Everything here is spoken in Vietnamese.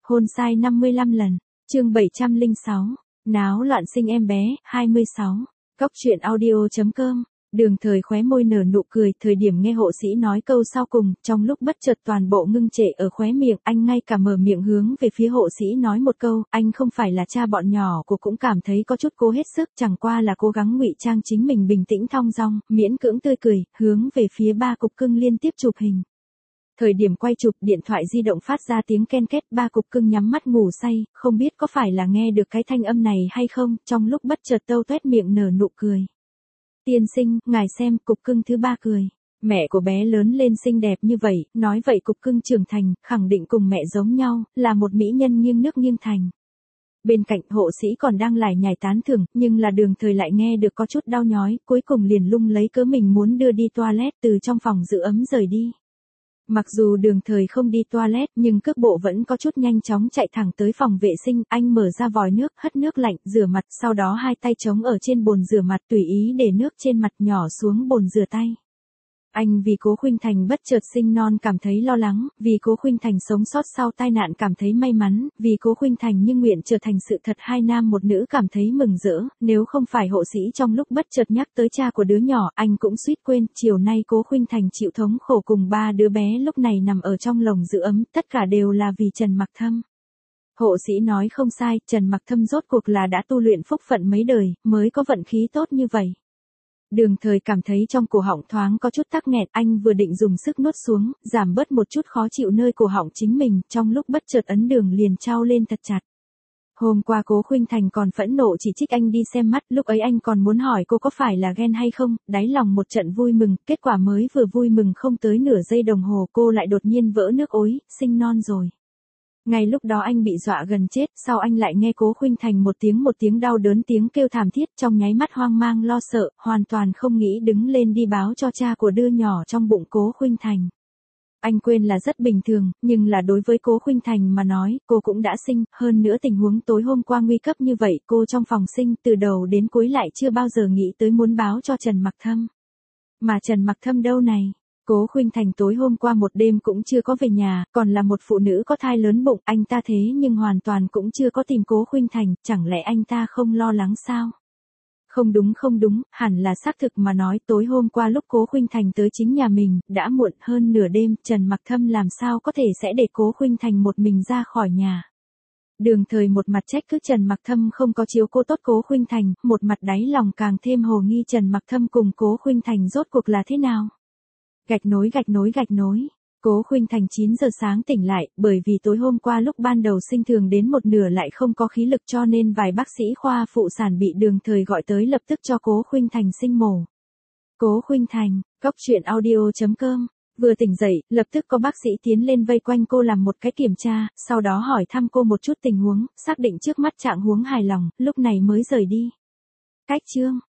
Hôn sai 55 lần. Chương 706. Náo loạn sinh em bé, 26. Cóc truyện audio.com. Đường Thời khóe môi nở nụ cười, thời điểm nghe hộ sĩ nói câu sau cùng, trong lúc bất chợt toàn bộ ngưng trệ ở khóe miệng, anh ngay cả mở miệng hướng về phía hộ sĩ nói một câu, anh không phải là cha bọn nhỏ của, cũng cảm thấy có chút cố hết sức, chẳng qua là cố gắng ngụy trang chính mình bình tĩnh thong dong, miễn cưỡng tươi cười, hướng về phía ba cục cưng liên tiếp chụp hình. Thời điểm quay chụp, điện thoại di động phát ra tiếng ken két, ba cục cưng nhắm mắt ngủ say, không biết có phải là nghe được cái thanh âm này hay không, trong lúc bất chợt tâu toét miệng nở nụ cười. Tiên sinh, ngài xem, cục cưng thứ ba cười. Mẹ của bé lớn lên xinh đẹp như vậy, nói vậy cục cưng trưởng thành, khẳng định cùng mẹ giống nhau, là một mỹ nhân nghiêng nước nghiêng thành. Bên cạnh hộ sĩ còn đang lải nhải tán thưởng, nhưng là Đường Thời lại nghe được có chút đau nhói, cuối cùng liền lung lấy cớ mình muốn đưa đi toilet, từ trong phòng giữ ấm rời đi. Mặc dù Đường Thời không đi toilet, nhưng cước bộ vẫn có chút nhanh chóng chạy thẳng tới phòng vệ sinh, anh mở ra vòi nước, hất nước lạnh, rửa mặt, sau đó hai tay chống ở trên bồn rửa mặt, tùy ý để nước trên mặt nhỏ xuống bồn rửa tay. Anh vì Cố Khuynh Thành bất chợt sinh non cảm thấy lo lắng, vì Cố Khuynh Thành sống sót sau tai nạn cảm thấy may mắn, vì Cố Khuynh Thành nhưng nguyện trở thành sự thật hai nam một nữ cảm thấy mừng rỡ, nếu không phải hộ sĩ trong lúc bất chợt nhắc tới cha của đứa nhỏ, anh cũng suýt quên, chiều nay Cố Khuynh Thành chịu thống khổ cùng ba đứa bé lúc này nằm ở trong lồng giữ ấm, tất cả đều là vì Trần Mặc Thâm. Hộ sĩ nói không sai, Trần Mặc Thâm rốt cuộc là đã tu luyện phúc phận mấy đời, mới có vận khí tốt như vậy. Đường Thời cảm thấy trong cổ họng thoáng có chút tắc nghẹt, anh vừa định dùng sức nuốt xuống, giảm bớt một chút khó chịu nơi cổ họng chính mình, trong lúc bất chợt ấn đường liền trao lên thật chặt. Hôm qua Cố Khuynh Thành còn phẫn nộ chỉ trích anh đi xem mắt, lúc ấy anh còn muốn hỏi cô có phải là ghen hay không, đáy lòng một trận vui mừng, kết quả mới vừa vui mừng không tới nửa giây đồng hồ cô lại đột nhiên vỡ nước ối, sinh non rồi. Ngay lúc đó anh bị dọa gần chết, sau anh lại nghe Cố Khuynh Thành một tiếng đau đớn tiếng kêu thảm thiết, trong nháy mắt hoang mang lo sợ, hoàn toàn không nghĩ đứng lên đi báo cho cha của đứa nhỏ trong bụng Cố Khuynh Thành. Anh quên là rất bình thường, nhưng là đối với Cố Khuynh Thành mà nói, cô cũng đã sinh, hơn nữa tình huống tối hôm qua nguy cấp như vậy, cô trong phòng sinh từ đầu đến cuối lại chưa bao giờ nghĩ tới muốn báo cho Trần Mặc Thâm. Mà Trần Mặc Thâm đâu này? Cố Khuynh Thành tối hôm qua một đêm cũng chưa có về nhà, còn là một phụ nữ có thai lớn bụng, anh ta thế nhưng hoàn toàn cũng chưa có tìm Cố Khuynh Thành, chẳng lẽ anh ta không lo lắng sao? Không đúng, hẳn là xác thực mà nói, tối hôm qua lúc Cố Khuynh Thành tới chính nhà mình, đã muộn hơn nửa đêm, Trần Mặc Thâm làm sao có thể sẽ để Cố Khuynh Thành một mình ra khỏi nhà. Đường Thời một mặt trách cứ Trần Mặc Thâm không có chiếu cố tốt Cố Khuynh Thành, một mặt đáy lòng càng thêm hồ nghi Trần Mặc Thâm cùng Cố Khuynh Thành rốt cuộc là thế nào. Gạch nối. Cố Khuynh Thành 9 giờ sáng tỉnh lại, bởi vì tối hôm qua lúc ban đầu sinh thường đến một nửa lại không có khí lực cho nên vài bác sĩ khoa phụ sản bị Đường Thời gọi tới lập tức cho Cố Khuynh Thành sinh mổ. Cố Khuynh Thành, cóc truyện audio.com. Vừa tỉnh dậy, lập tức có bác sĩ tiến lên vây quanh cô làm một cái kiểm tra, sau đó hỏi thăm cô một chút tình huống, xác định trước mắt trạng huống hài lòng, lúc này mới rời đi. Cách chương.